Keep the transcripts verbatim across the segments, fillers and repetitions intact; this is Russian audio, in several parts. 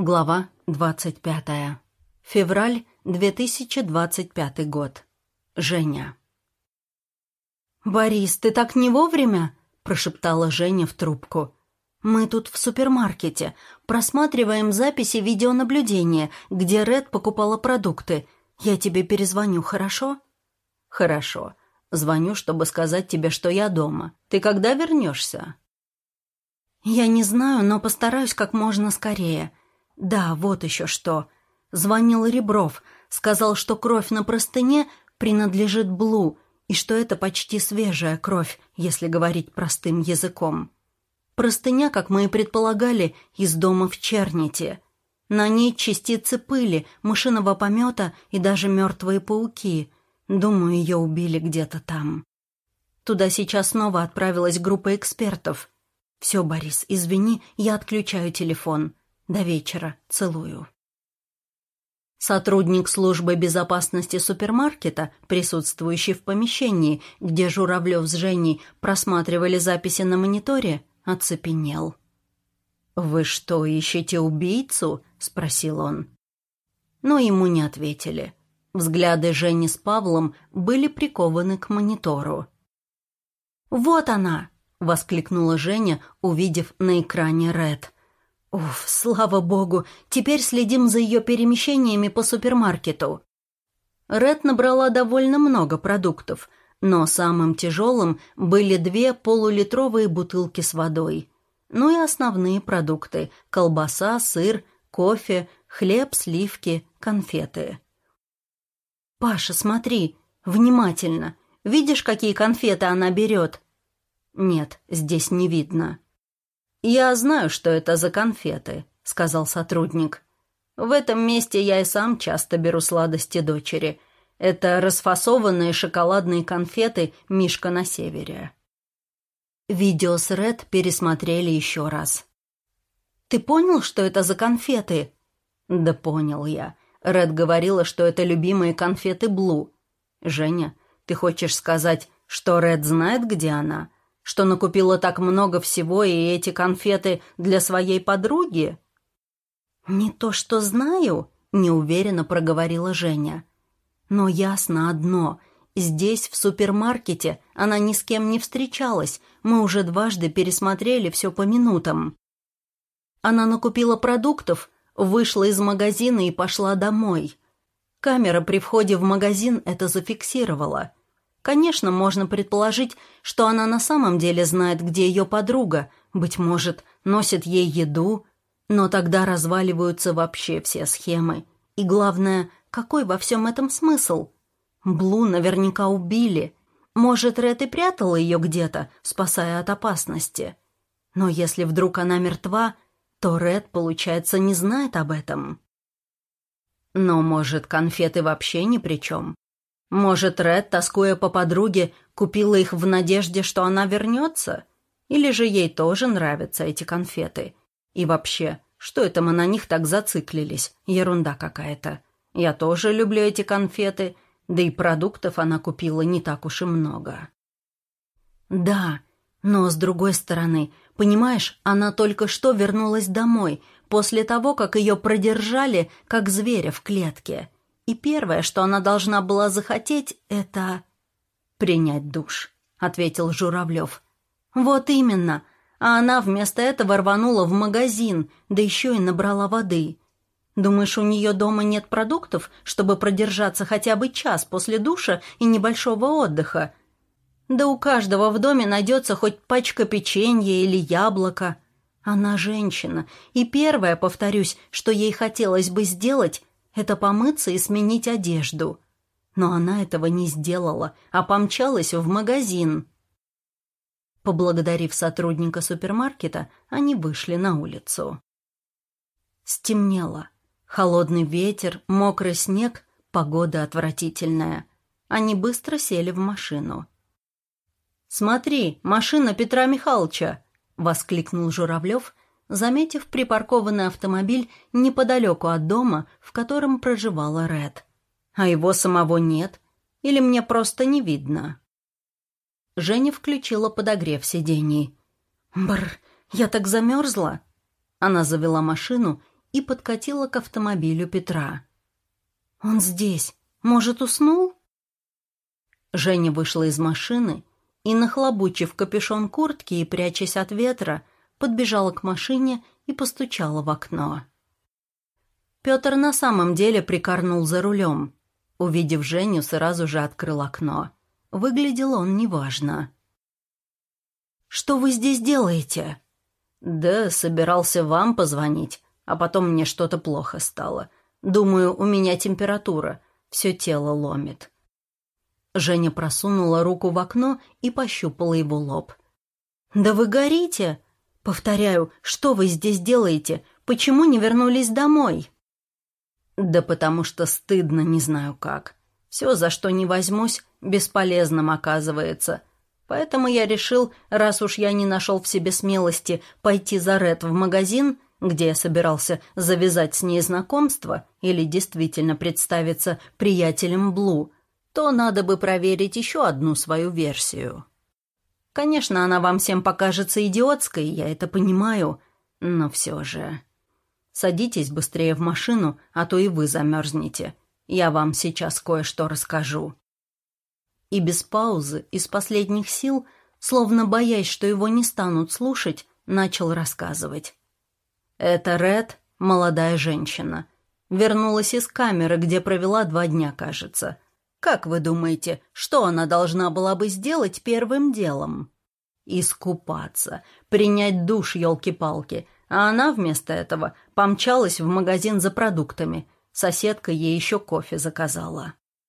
Глава двадцать пятая. Февраль две тысячи двадцать пятый год. Женя. «Борис, ты так не вовремя?» – прошептала Женя в трубку. «Мы тут в супермаркете, просматриваем записи видеонаблюдения, где Ред покупала продукты. Я тебе перезвоню, хорошо?» «Хорошо. Звоню, чтобы сказать тебе, что я дома. Ты когда вернешься?» «Я не знаю, но постараюсь как можно скорее. Да, вот еще что. Звонил Ребров, сказал, что кровь на простыне принадлежит Блу, и что это почти свежая кровь, если говорить простым языком. Простыня, как мы и предполагали, из дома в Черните. На ней частицы пыли, мышиного помета и даже мертвые пауки. Думаю, ее убили где-то там. Туда сейчас снова отправилась группа экспертов. Все, Борис, извини, я отключаю телефон. До вечера. Целую». Сотрудник службы безопасности супермаркета, присутствующий в помещении, где Журавлев с Женей просматривали записи на мониторе, оцепенел. «Вы что, ищете убийцу?» — спросил он. Но ему не ответили. Взгляды Жени с Павлом были прикованы к монитору. «Вот она!» — воскликнула Женя, увидев на экране Ред. «Уф, слава богу, теперь следим за ее перемещениями по супермаркету». Ред набрала довольно много продуктов, но самым тяжелым были две полулитровые бутылки с водой. Ну и основные продукты – колбаса, сыр, кофе, хлеб, сливки, конфеты. «Паша, смотри, внимательно. Видишь, какие конфеты она берет?» «Нет, здесь не видно». «Я знаю, что это за конфеты», — сказал сотрудник. «В этом месте я и сам часто беру сладости дочери. Это расфасованные шоколадные конфеты «Мишка на севере». Видео с Ред пересмотрели еще раз. «Ты понял, что это за конфеты?» «Да понял я. Ред говорила, что это любимые конфеты Блу. Женя, ты хочешь сказать, что Ред знает, где она? Что накупила так много всего и эти конфеты для своей подруги?» «Не то что знаю», — неуверенно проговорила Женя. «Но ясно одно. Здесь, в супермаркете, она ни с кем не встречалась. Мы уже дважды пересмотрели все по минутам. Она накупила продуктов, вышла из магазина и пошла домой. Камера при входе в магазин это зафиксировала. Конечно, можно предположить, что она на самом деле знает, где ее подруга, быть может, носит ей еду, но тогда разваливаются вообще все схемы. И главное, какой во всем этом смысл? Блу наверняка убили. Может, Ред и прятала ее где-то, спасая от опасности. Но если вдруг она мертва, то Ред, получается, не знает об этом. Но, может, конфеты вообще ни при чем? Может, Ред, тоскуя по подруге, купила их в надежде, что она вернется? Или же ей тоже нравятся эти конфеты? И вообще, что это мы на них так зациклились? Ерунда какая-то. Я тоже люблю эти конфеты, да и продуктов она купила не так уж и много. Да, но с другой стороны, понимаешь, она только что вернулась домой, после того, как ее продержали, как зверя в клетке. И первое, что она должна была захотеть, это... «Принять душ», — ответил Журавлев. «Вот именно. А она вместо этого рванула в магазин, да еще и набрала воды. Думаешь, у нее дома нет продуктов, чтобы продержаться хотя бы час после душа и небольшого отдыха? Да у каждого в доме найдется хоть пачка печенья или яблоко. Она женщина, и первое, повторюсь, что ей хотелось бы сделать, это помыться и сменить одежду. Но она этого не сделала, а помчалась в магазин». Поблагодарив сотрудника супермаркета, они вышли на улицу. Стемнело. Холодный ветер, мокрый снег, погода отвратительная. Они быстро сели в машину. «Смотри, машина Петра Михайловича!» — воскликнул Журавлев, заметив припаркованный автомобиль неподалеку от дома, в котором проживала Ред. «А его самого нет? Или мне просто не видно?» Женя включила подогрев сидений. «Бррр, я так замерзла!» Она завела машину и подкатила к автомобилю Петра. «Он здесь. Может, уснул?» Женя вышла из машины и, нахлобучив капюшон куртки и прячась от ветра, подбежала к машине и постучала в окно. Петр на самом деле прикорнул за рулем. Увидев Женю, сразу же открыл окно. Выглядел он неважно. «Что вы здесь делаете?» «Да, собирался вам позвонить, а потом мне что-то плохо стало. Думаю, у меня температура, все тело ломит». Женя просунула руку в окно и пощупала его лоб. «Да вы горите! Повторяю, что вы здесь делаете? Почему не вернулись домой?» «Да потому что стыдно, не знаю как. Все, за что не возьмусь, бесполезным оказывается. Поэтому я решил, раз уж я не нашел в себе смелости пойти за Ред в магазин, где я собирался завязать с ней знакомство или действительно представиться приятелем Блу, то надо бы проверить еще одну свою версию. Конечно, она вам всем покажется идиотской, я это понимаю, но все же... Садитесь быстрее в машину, а то и вы замерзнете. Я вам сейчас кое-что расскажу». И без паузы, из последних сил, словно боясь, что его не станут слушать, начал рассказывать. Это Ред, молодая женщина. Вернулась из камеры, где провела два дня, кажется. Как вы думаете, что она должна была бы сделать первым делом? Искупаться, принять душ, елки-палки. А она вместо этого помчалась в магазин за продуктами. Соседка ей еще кофе заказала.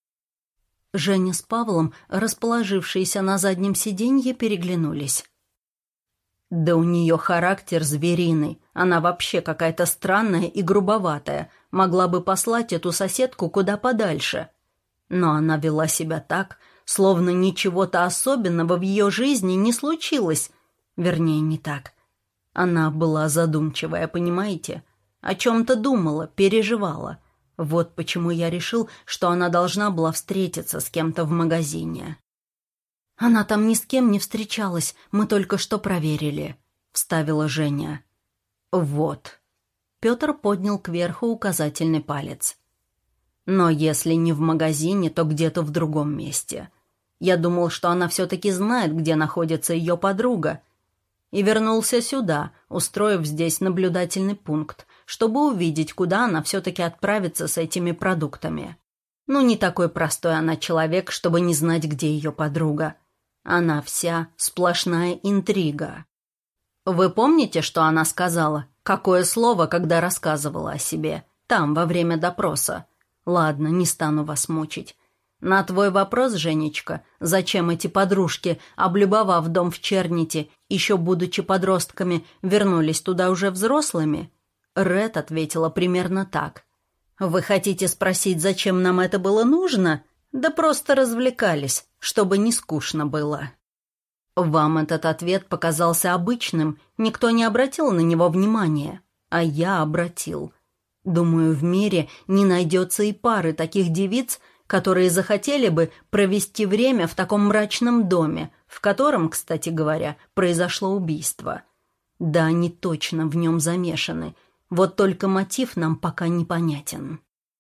Женя с Павлом, расположившиеся на заднем сиденье, переглянулись. Да у нее характер звериный. Она вообще какая-то странная и грубоватая. Могла бы послать эту соседку куда подальше. Но она вела себя так, словно ничего-то особенного в ее жизни не случилось. Вернее, не так. Она была задумчивая, понимаете? О чем-то думала, переживала. Вот почему я решил, что она должна была встретиться с кем-то в магазине. «Она там ни с кем не встречалась, мы только что проверили», — вставила Женя. «Вот». Петр поднял кверху указательный палец. «Но если не в магазине, то где-то в другом месте. Я думал, что она все-таки знает, где находится ее подруга, и вернулся сюда, устроив здесь наблюдательный пункт, чтобы увидеть, куда она все-таки отправится с этими продуктами. Ну, не такой простой она человек, чтобы не знать, где ее подруга. Она вся сплошная интрига. Вы помните, что она сказала? Какое слово, когда рассказывала о себе? Там, во время допроса. Ладно, не стану вас мучить. На твой вопрос, Женечка, зачем эти подружки, облюбовав дом в Черните, еще будучи подростками, вернулись туда уже взрослыми? Ред ответила примерно так. «Вы хотите спросить, зачем нам это было нужно? Да просто развлекались, чтобы не скучно было». Вам этот ответ показался обычным, никто не обратил на него внимания, а я обратил. Думаю, в мире не найдется и пары таких девиц, которые захотели бы провести время в таком мрачном доме, в котором, кстати говоря, произошло убийство. Да, они точно в нем замешаны, вот только мотив нам пока непонятен.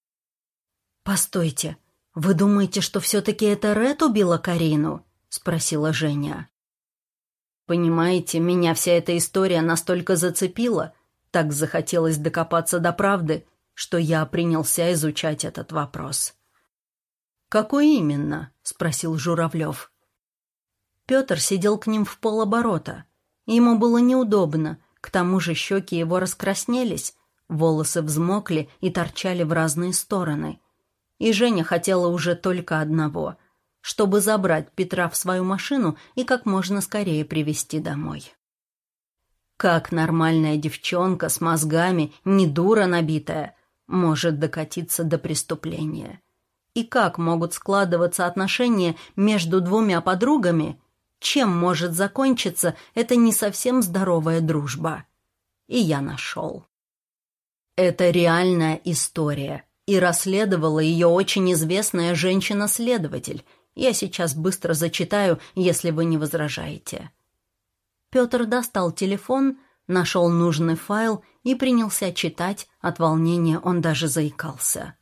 «Постойте, вы думаете, что все-таки это Ред убила Карину?» — спросила Женя. «Понимаете, меня вся эта история настолько зацепила, так захотелось докопаться до правды, что я принялся изучать этот вопрос». «Какой именно?» — спросил Журавлев. Петр сидел к ним в полоборота. Ему было неудобно, к тому же щеки его раскраснелись, волосы взмокли и торчали в разные стороны. И Женя хотела уже только одного — чтобы забрать Петра в свою машину и как можно скорее привезти домой. Как нормальная девчонка с мозгами, не дура набитая, может докатиться до преступления? И как могут складываться отношения между двумя подругами? Чем может закончиться эта не совсем здоровая дружба? И я нашел. Это реальная история, и расследовала ее очень известная женщина-следователь. Я сейчас быстро зачитаю, если вы не возражаете. Петр достал телефон, нашел нужный файл и принялся читать, от волнения он даже заикался.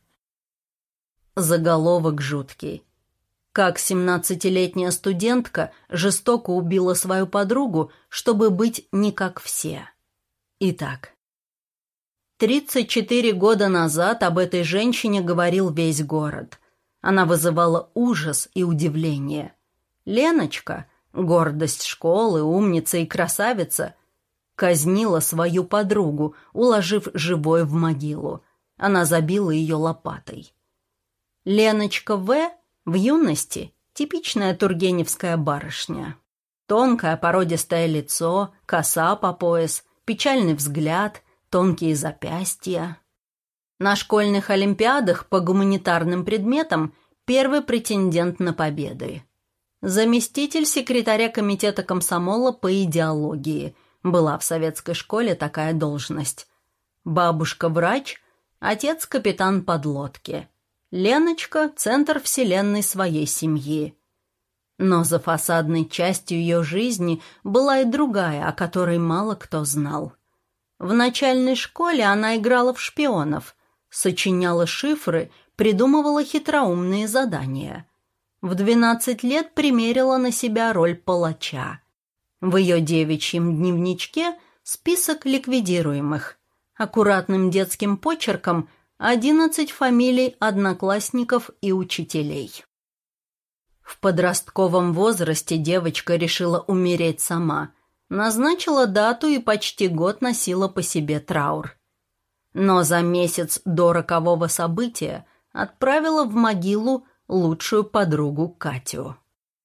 Заголовок жуткий. Как семнадцатилетняя студентка жестоко убила свою подругу, чтобы быть не как все. Итак, тридцать четыре года назад об этой женщине говорил весь город. Она вызывала ужас и удивление. Леночка, гордость школы, умница и красавица, казнила свою подругу, уложив живой в могилу. Она забила ее лопатой. Леночка В. в юности типичная тургеневская барышня. Тонкое породистое лицо, коса по пояс, печальный взгляд, тонкие запястья. На школьных олимпиадах по гуманитарным предметам первый претендент на победы. Заместитель секретаря комитета комсомола по идеологии. Была в советской школе такая должность. Бабушка врач, отец капитан подлодки. Леночка — центр вселенной своей семьи. Но за фасадной частью ее жизни была и другая, о которой мало кто знал. В начальной школе она играла в шпионов, сочиняла шифры, придумывала хитроумные задания. В двенадцать лет примерила на себя роль палача. В ее девичьем дневничке список ликвидируемых. Аккуратным детским почерком одиннадцать фамилий одноклассников и учителей. В подростковом возрасте девочка решила умереть сама, назначила дату и почти год носила по себе траур. Но за месяц до рокового события отправила в могилу лучшую подругу Катю.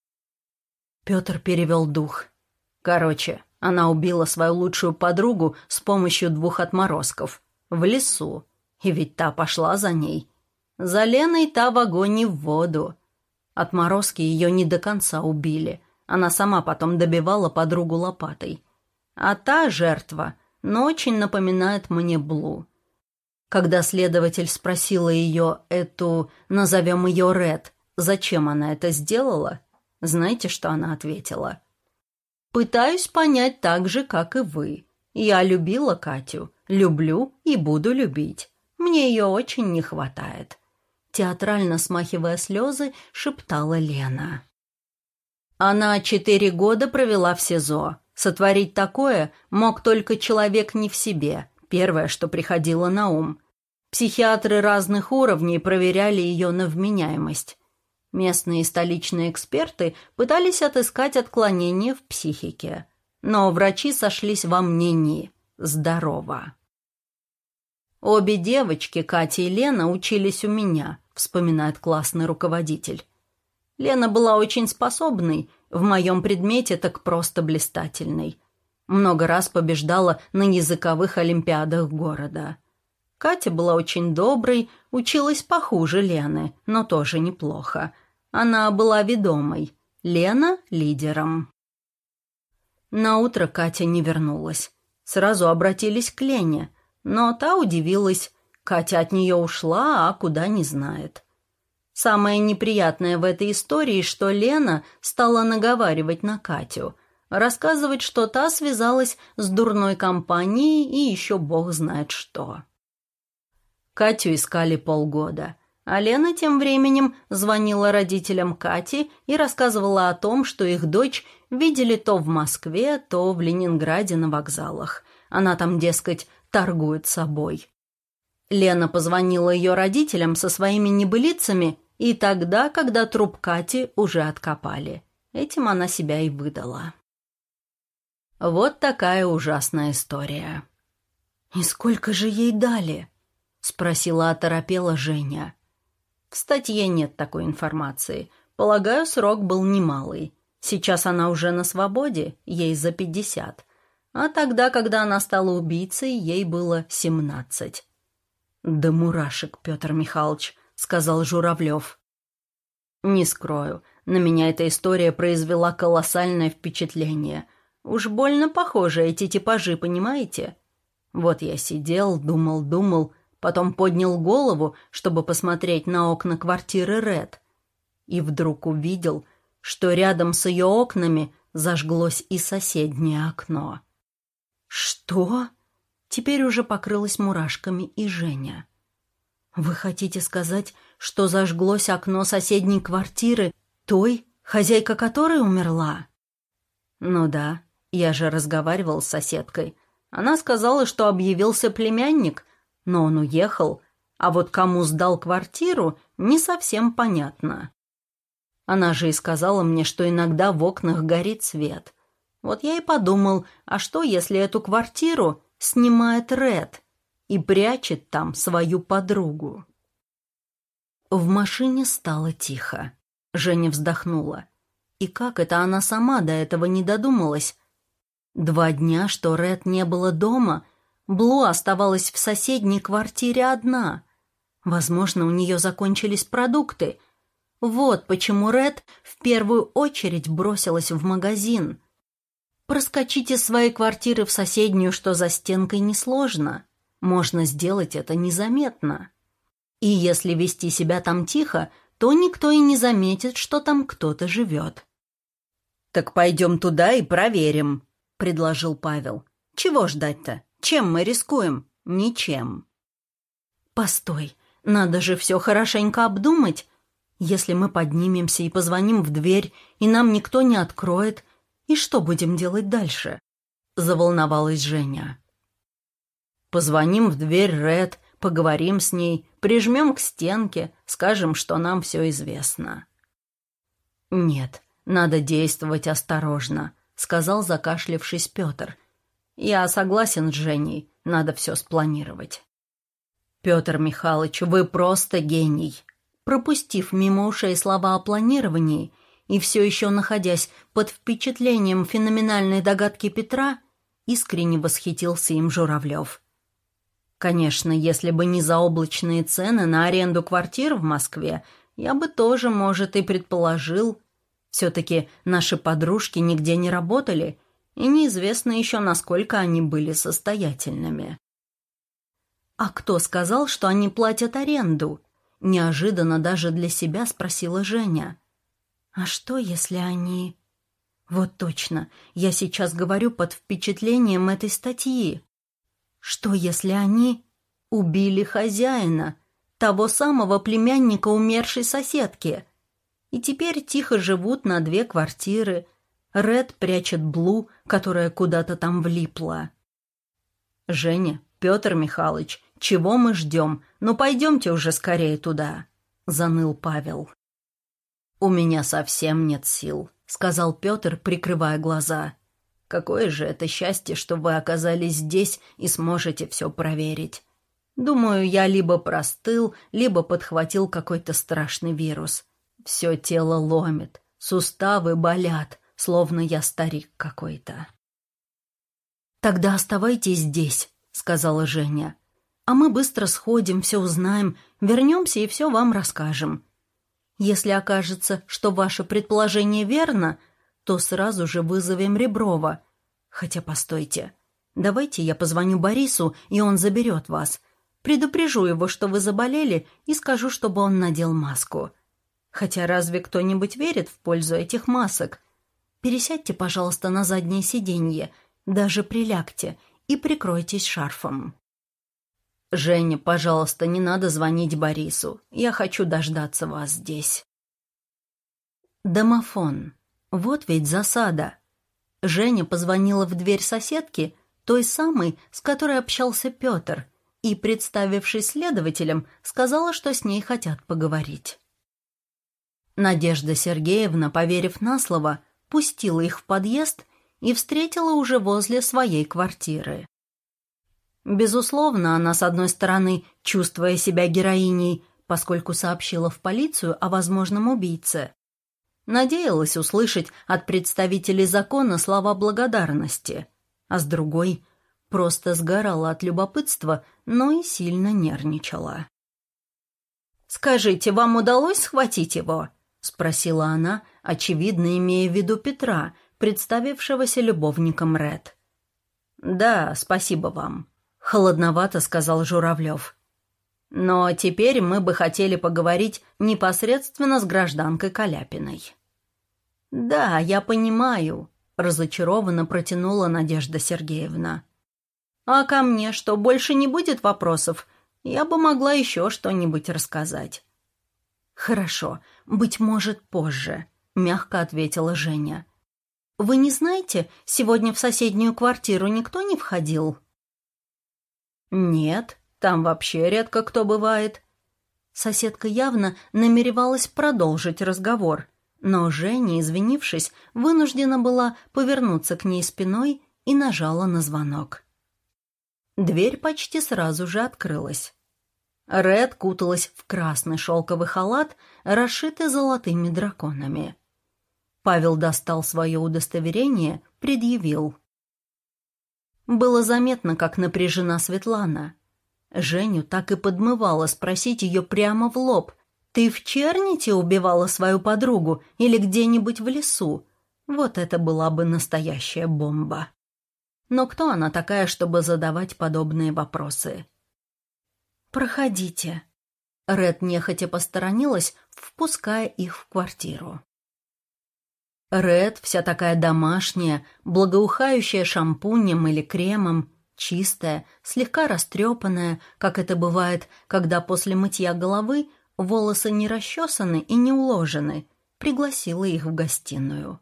Петр перевел дух. Короче, она убила свою лучшую подругу с помощью двух отморозков в лесу. И ведь та пошла за ней. За Леной та в огонь и в воду. Отморозки ее не до конца убили. Она сама потом добивала подругу лопатой. А та жертва, но очень напоминает мне Блу. Когда следователь спросила ее, эту, назовем ее Ред, зачем она это сделала, знаете, что она ответила? «Пытаюсь понять так же, как и вы. Я любила Катю, люблю и буду любить. Мне ее очень не хватает», — театрально смахивая слезы, шептала Лена. Она четыре года провела в СИЗО. Сотворить такое мог только человек не в себе, первое, что приходило на ум. Психиатры разных уровней проверяли ее на вменяемость. Местные и столичные эксперты пытались отыскать отклонения в психике. Но врачи сошлись во мнении «здорово». «Обе девочки, Катя и Лена, учились у меня», — вспоминает классный руководитель. Лена была очень способной, в моем предмете так просто блистательной. Много раз побеждала на языковых олимпиадах города. Катя была очень доброй, училась похуже Лены, но тоже неплохо. Она была ведомой, Лена — лидером. Наутро Катя не вернулась. Сразу обратились к Лене, но та удивилась. Катя от нее ушла, а куда не знает. Самое неприятное в этой истории, что Лена стала наговаривать на Катю, рассказывать, что та связалась с дурной компанией и еще бог знает что. Катю искали полгода, а Лена тем временем звонила родителям Кати и рассказывала о том, что их дочь видели то в Москве, то в Ленинграде на вокзалах. Она там, дескать, торгует собой. Лена позвонила ее родителям со своими небылицами и тогда, когда труп Кати уже откопали. Этим она себя и выдала. Вот такая ужасная история. «И сколько же ей дали?» — спросила оторопела Женя. В статье нет такой информации. Полагаю, срок был немалый. Сейчас она уже на свободе, ей за пятьдесят. А тогда, когда она стала убийцей, ей было семнадцать. «Да мурашек, Петр Михайлович», — сказал Журавлев. «Не скрою, на меня эта история произвела колоссальное впечатление. Уж больно похожи эти типажи, понимаете? Вот я сидел, думал, думал, потом поднял голову, чтобы посмотреть на окна квартиры Ред, и вдруг увидел, что рядом с ее окнами зажглось и соседнее окно. «Что?» Теперь уже покрылась мурашками и Женя. «Вы хотите сказать, что зажглось окно соседней квартиры той, хозяйка которой умерла?» «Ну да, я же разговаривал с соседкой. Она сказала, что объявился племянник, но он уехал, а вот кому сдал квартиру, не совсем понятно. Она же и сказала мне, что иногда в окнах горит свет. Вот я и подумал, а что, если эту квартиру снимает Ред и прячет там свою подругу?» В машине стало тихо. Женя вздохнула. И как это она сама до этого не додумалась? Два дня, что Ред не было дома, Блу оставалась в соседней квартире одна. Возможно, у нее закончились продукты. Вот почему Ред в первую очередь бросилась в магазин. Проскочить из своей квартиры в соседнюю, что за стенкой, несложно. Можно сделать это незаметно. И если вести себя там тихо, то никто и не заметит, что там кто-то живет. «Так пойдем туда и проверим», — предложил Павел. «Чего ждать-то? Чем мы рискуем? Ничем». «Постой, надо же все хорошенько обдумать. Если мы поднимемся и позвоним в дверь, и нам никто не откроет, и что будем делать дальше?» — заволновалась Женя. «Позвоним в дверь Ред, поговорим с ней, прижмем к стенке, скажем, что нам все известно». «Нет, надо действовать осторожно», — сказал, закашлявшись, Петр. «Я согласен с Женей, надо все спланировать». «Петр Михайлович, вы просто гений». Пропустив мимо ушей слова о планировании и все еще находясь под впечатлением феноменальной догадки Петра, искренне восхитился им Журавлев. Конечно, если бы не заоблачные цены на аренду квартир в Москве, я бы тоже, может, и предположил. Все-таки наши подружки нигде не работали, и неизвестно еще, насколько они были состоятельными. «А кто сказал, что они платят аренду?» Неожиданно даже для себя спросила Женя. «А что, если они...» «Вот точно, я сейчас говорю под впечатлением этой статьи. Что, если они убили хозяина, того самого племянника умершей соседки, и теперь тихо живут на две квартиры? Ред прячет Блу, которая куда-то там влипла». «Женя, Петр Михайлович, чего мы ждем? Ну, пойдемте уже скорее туда», — заныл Павел. «У меня совсем нет сил», — сказал Петр, прикрывая глаза. «Какое же это счастье, что вы оказались здесь и сможете все проверить. Думаю, я либо простыл, либо подхватил какой-то страшный вирус. Все тело ломит, суставы болят, словно я старик какой-то». «Тогда оставайтесь здесь», — сказала Женя. «А мы быстро сходим, все узнаем, вернемся и все вам расскажем. Если окажется, что ваше предположение верно, то сразу же вызовем Реброва. Хотя, постойте, давайте я позвоню Борису, и он заберет вас. Предупрежу его, что вы заболели, и скажу, чтобы он надел маску. Хотя разве кто-нибудь верит в пользу этих масок? Пересядьте, пожалуйста, на заднее сиденье, даже прилягте и прикройтесь шарфом». «Женя, пожалуйста, не надо звонить Борису. Я хочу дождаться вас здесь». Домофон. Вот ведь засада. Женя позвонила в дверь соседки, той самой, с которой общался Петр, и, представившись следователем, сказала, что с ней хотят поговорить. Надежда Сергеевна, поверив на слово, пустила их в подъезд и встретила уже возле своей квартиры. Безусловно, она, с одной стороны, чувствуя себя героиней, поскольку сообщила в полицию о возможном убийце, надеялась услышать от представителей закона слова благодарности, а с другой — просто сгорала от любопытства, но и сильно нервничала. «Скажите, вам удалось схватить его?» — спросила она, очевидно имея в виду Петра, представившегося любовником Ред. «Да, спасибо вам», — холодновато сказал Журавлев. «Но теперь мы бы хотели поговорить непосредственно с гражданкой Каляпиной». «Да, я понимаю», — разочарованно протянула Надежда Сергеевна. А ко мне что, больше не будет вопросов? Я бы могла еще что-нибудь рассказать». «Хорошо, быть может, позже», — мягко ответила Женя. «Вы не знаете, сегодня в соседнюю квартиру никто не входил?» «Нет, там вообще редко кто бывает». Соседка явно намеревалась продолжить разговор, но Женя, извинившись, вынуждена была повернуться к ней спиной и нажала на звонок. Дверь почти сразу же открылась. Ред куталась в красный шелковый халат, расшитый золотыми драконами. Павел достал свое удостоверение, предъявил. Было заметно, как напряжена Светлана. Женю так и подмывало спросить ее прямо в лоб: «Ты в Черните убивала свою подругу или где-нибудь в лесу?» Вот это была бы настоящая бомба. Но кто она такая, чтобы задавать подобные вопросы? «Проходите». Ред нехотя посторонилась, впуская их в квартиру. Ред, вся такая домашняя, благоухающая шампунем или кремом, чистая, слегка растрепанная, как это бывает, когда после мытья головы волосы не расчесаны и не уложены, пригласила их в гостиную.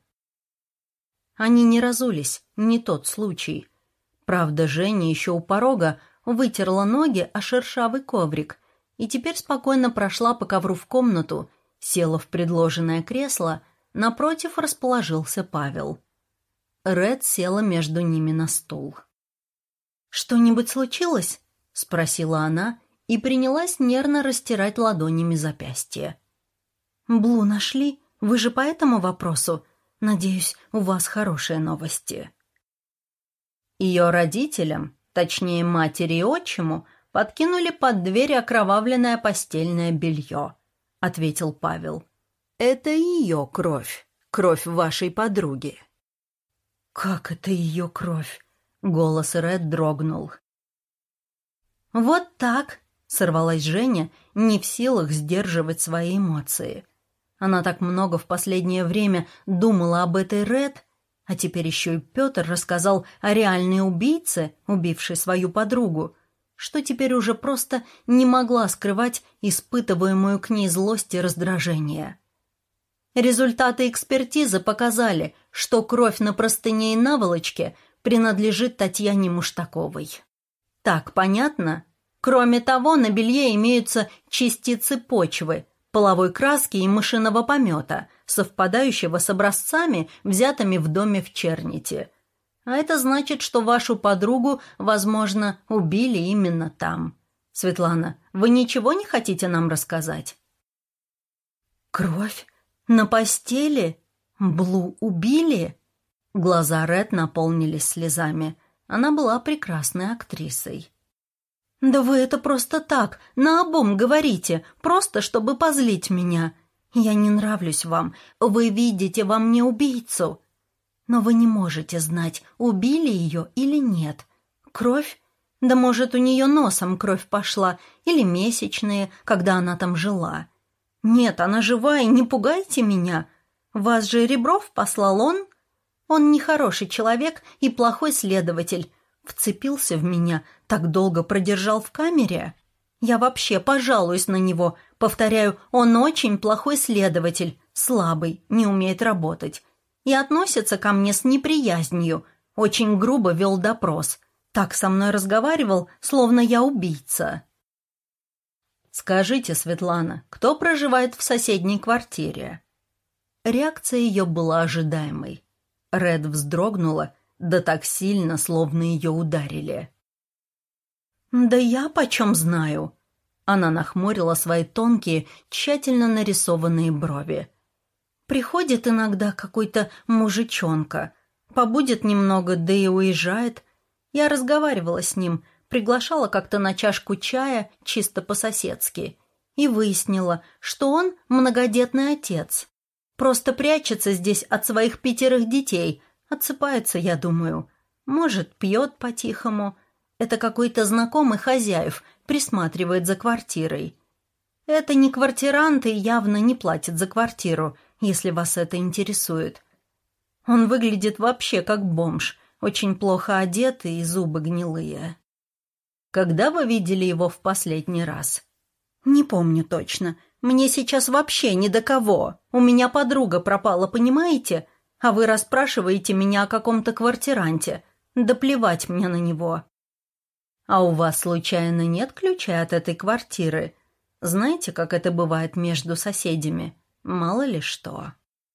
Они не разулись, не тот случай. Правда, Женя еще у порога вытерла ноги о шершавый коврик и теперь спокойно прошла по ковру в комнату, села в предложенное кресло, напротив расположился Павел. Ред села между ними на стул. «Что-нибудь случилось?» — спросила она и принялась нервно растирать ладонями запястье. «Блу нашли? Вы же по этому вопросу? Надеюсь, у вас хорошие новости». Ее родителям, точнее матери и отчиму, подкинули под дверь окровавленное постельное белье, — ответил Павел. «Это ее кровь, кровь вашей подруги». «Как это ее кровь?» — голос Ред дрогнул. «Вот так», — сорвалась Женя, не в силах сдерживать свои эмоции. Она так много в последнее время думала об этой Ред, а теперь еще и Петр рассказал о реальной убийце, убившей свою подругу, что теперь уже просто не могла скрывать испытываемую к ней злость и раздражение. Результаты экспертизы показали, что кровь на простыне и наволочке принадлежит Татьяне Муштаковой. Так понятно? Кроме того, на белье имеются частицы почвы, половой краски и мышиного помета, совпадающего с образцами, взятыми в доме в Черните. А это значит, что вашу подругу, возможно, убили именно там. Светлана, вы ничего не хотите нам рассказать? Кровь? На постели? Блу убили? Глаза Ред наполнились слезами. Она была прекрасной актрисой. «Да вы это просто так, наобум говорите, просто чтобы позлить меня. Я не нравлюсь вам, вы видите во мне убийцу. Но вы не можете знать, убили ее или нет. Кровь? Да может, у нее носом кровь пошла, или месячные, когда она там жила. Нет, она жива, и не пугайте меня. Вас же Ребров послал он? Он нехороший человек и плохой следователь. Вцепился в меня, так долго продержал в камере. Я вообще пожалуюсь на него. Повторяю, он очень плохой следователь, слабый, не умеет работать. И относится ко мне с неприязнью. Очень грубо вел допрос. Так со мной разговаривал, словно я убийца. «Скажите, Светлана, кто проживает в соседней квартире?» Реакция ее была ожидаемой. Ред вздрогнула, да так сильно, словно ее ударили. «Да я почем знаю?» Она нахмурила свои тонкие, тщательно нарисованные брови. «Приходит иногда какой-то мужичонка, побудет немного, да и уезжает. Я разговаривала с ним, приглашала как-то на чашку чая, чисто по-соседски, и выяснила, что он многодетный отец. Просто прячется здесь от своих пятерых детей, отсыпается, я думаю. Может, пьет по-тихому. Это какой-то знакомый хозяев, присматривает за квартирой. Это не квартирант и явно не платит за квартиру, если вас это интересует. Он выглядит вообще как бомж, очень плохо одетый и зубы гнилые. Когда вы видели его в последний раз? Не помню точно. Мне сейчас вообще ни до кого. У меня подруга пропала, понимаете? А вы расспрашиваете меня о каком-то квартиранте. Да плевать мне на него. А у вас, случайно, нет ключа от этой квартиры? Знаете, как это бывает между соседями? Мало ли что.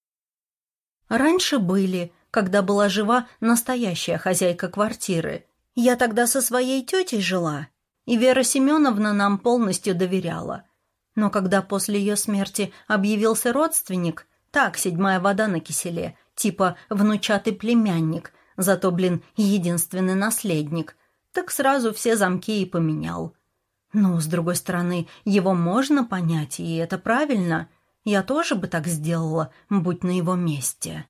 Раньше были, когда была жива настоящая хозяйка квартиры. Я тогда со своей тетей жила, и Вера Семеновна нам полностью доверяла. Но когда после ее смерти объявился родственник, так, седьмая вода на киселе, типа внучатый племянник, зато, блин, единственный наследник, так сразу все замки и поменял. Ну, с другой стороны, его можно понять, и это правильно. Я тоже бы так сделала, будь на его месте.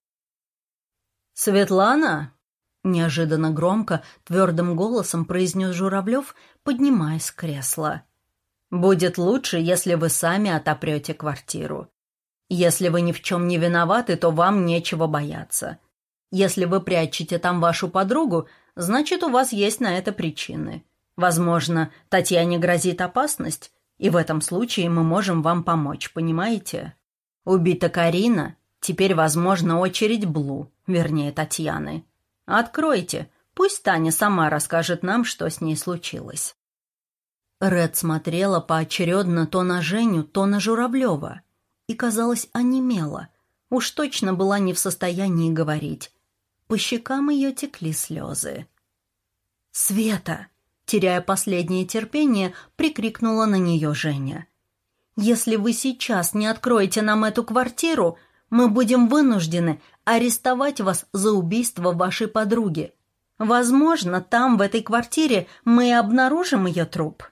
«Светлана?» — неожиданно громко, твердым голосом произнес Журавлев, поднимаясь с кресла. «Будет лучше, если вы сами отопрете квартиру. Если вы ни в чем не виноваты, то вам нечего бояться. Если вы прячете там вашу подругу, значит, у вас есть на это причины. Возможно, Татьяне грозит опасность, и в этом случае мы можем вам помочь, понимаете? Убита Карина, теперь, возможно, очередь Блу, вернее, Татьяны. Откройте, пусть Таня сама расскажет нам, что с ней случилось». Ред смотрела поочередно то на Женю, то на Журавлева и, казалось, онемела. Уж точно была не в состоянии говорить. По щекам ее текли слезы. «Света!» — теряя последнее терпение, прикрикнула на нее Женя. «Если вы сейчас не откроете нам эту квартиру, мы будем вынуждены арестовать вас за убийство вашей подруги. Возможно, там, в этой квартире, мы и обнаружим ее труп».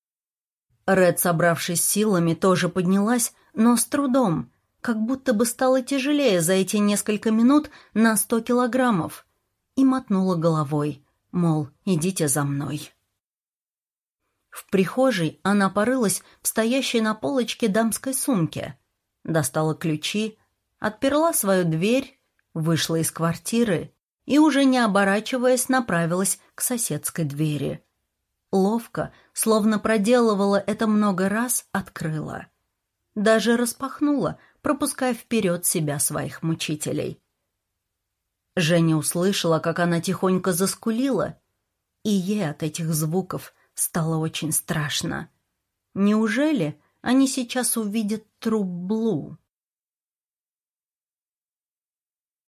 Ред, собравшись силами, тоже поднялась, но с трудом, как будто бы стало тяжелее за эти несколько минут на сто килограммов, и мотнула головой, мол, идите за мной. В прихожей она порылась в стоящей на полочке дамской сумке, достала ключи, отперла свою дверь, вышла из квартиры и, уже не оборачиваясь, направилась к соседской двери. Ловко, словно проделывала это много раз, открыла. Даже распахнула, пропуская вперед себя своих мучителей. Женя услышала, как она тихонько заскулила, и ей от этих звуков стало очень страшно. Неужели они сейчас увидят труп Блу?